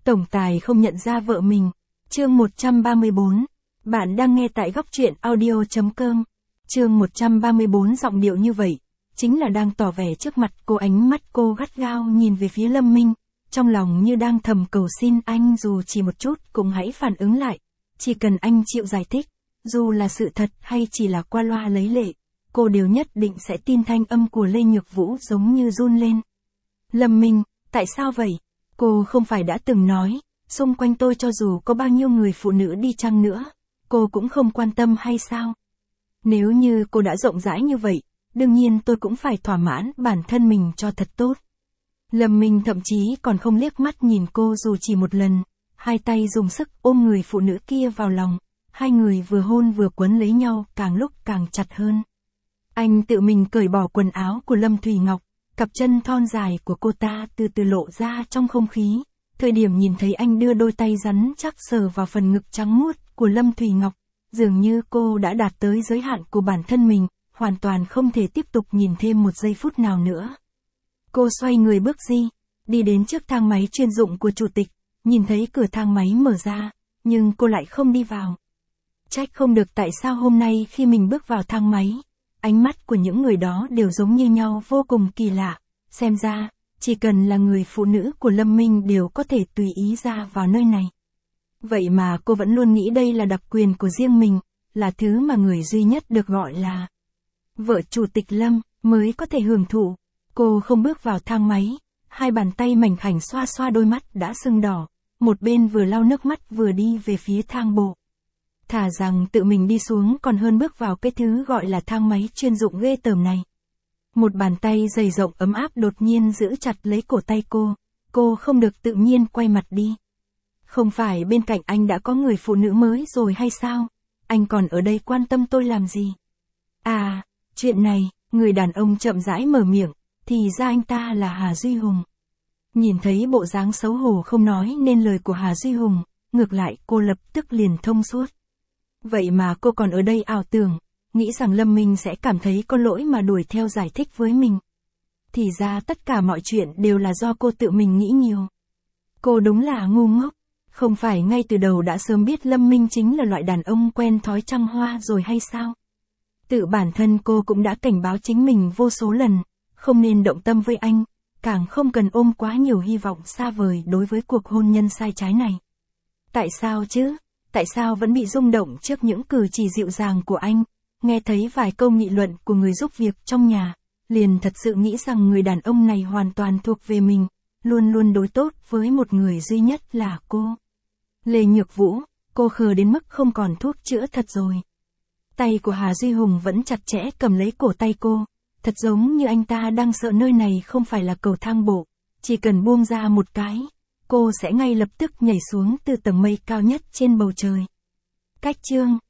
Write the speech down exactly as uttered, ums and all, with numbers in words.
Tổng tài không nhận ra vợ mình. Chương một trăm ba mươi bốn. Bạn đang nghe tại góc truyện audio chấm com. Chương một trăm ba mươi bốn giọng điệu như vậy, chính là đang tỏ vẻ trước mặt cô, ánh mắt cô gắt gao nhìn về phía Lâm Minh, trong lòng như đang thầm cầu xin anh dù chỉ một chút cũng hãy phản ứng lại, chỉ cần anh chịu giải thích, dù là sự thật hay chỉ là qua loa lấy lệ, cô đều nhất định sẽ tin. Thanh âm của Lê Nhược Vũ giống như run lên. Lâm Minh, tại sao vậy? Cô không phải đã từng nói, xung quanh tôi cho dù có bao nhiêu người phụ nữ đi chăng nữa, cô cũng không quan tâm hay sao? Nếu như cô đã rộng rãi như vậy, đương nhiên tôi cũng phải thỏa mãn bản thân mình cho thật tốt. Lâm Minh thậm chí còn không liếc mắt nhìn cô dù chỉ một lần, hai tay dùng sức ôm người phụ nữ kia vào lòng, hai người vừa hôn vừa quấn lấy nhau, càng lúc càng chặt hơn. Anh tự mình cởi bỏ quần áo của Lâm Thùy Ngọc, cặp chân thon dài của cô ta từ từ lộ ra trong không khí. Thời điểm nhìn thấy anh đưa đôi tay rắn chắc sờ vào phần ngực trắng muốt của Lâm Thùy Ngọc, dường như cô đã đạt tới giới hạn của bản thân mình, hoàn toàn không thể tiếp tục nhìn thêm một giây phút nào nữa. Cô xoay người bước đi, đi đến trước thang máy chuyên dụng của chủ tịch, nhìn thấy cửa thang máy mở ra, nhưng cô lại không đi vào. Trách không được tại sao hôm nay khi mình bước vào thang máy, ánh mắt của những người đó đều giống như nhau, vô cùng kỳ lạ. Xem ra, chỉ cần là người phụ nữ của Lâm Minh đều có thể tùy ý ra vào nơi này. Vậy mà cô vẫn luôn nghĩ đây là đặc quyền của riêng mình, là thứ mà người duy nhất được gọi là vợ chủ tịch Lâm mới có thể hưởng thụ. Cô không bước vào thang máy, hai bàn tay mảnh khảnh xoa xoa đôi mắt đã sưng đỏ, một bên vừa lau nước mắt vừa đi về phía thang bộ. Thà rằng tự mình đi xuống còn hơn bước vào cái thứ gọi là thang máy chuyên dụng ghê tởm này. Một bàn tay dày rộng ấm áp đột nhiên giữ chặt lấy cổ tay cô, cô không được tự nhiên quay mặt đi. Không phải bên cạnh anh đã có người phụ nữ mới rồi hay sao? Anh còn ở đây quan tâm tôi làm gì? À, chuyện này, người đàn ông chậm rãi mở miệng, thì ra anh ta là Hà Duy Hùng. Nhìn thấy bộ dáng xấu hổ không nói nên lời của Hà Duy Hùng, ngược lại cô lập tức liền thông suốt. Vậy mà cô còn ở đây ảo tưởng, nghĩ rằng Lâm Minh sẽ cảm thấy có lỗi mà đuổi theo giải thích với mình. Thì ra tất cả mọi chuyện đều là do cô tự mình nghĩ nhiều. Cô đúng là ngu ngốc, không phải ngay từ đầu đã sớm biết Lâm Minh chính là loại đàn ông quen thói trăng hoa rồi hay sao? Tự bản thân cô cũng đã cảnh báo chính mình vô số lần, không nên động tâm với anh, càng không cần ôm quá nhiều hy vọng xa vời đối với cuộc hôn nhân sai trái này. Tại sao chứ? Tại sao vẫn bị rung động trước những cử chỉ dịu dàng của anh? Nghe thấy vài câu nghị luận của người giúp việc trong nhà, liền thật sự nghĩ rằng người đàn ông này hoàn toàn thuộc về mình, luôn luôn đối tốt với một người duy nhất là cô. Lê Nhược Vũ, cô khờ đến mức không còn thuốc chữa thật rồi. Tay của Hà Duy Hùng vẫn chặt chẽ cầm lấy cổ tay cô, thật giống như anh ta đang sợ nơi này không phải là cầu thang bộ, chỉ cần buông ra một cái, cô sẽ ngay lập tức nhảy xuống từ tầng mây cao nhất trên bầu trời. Cách chương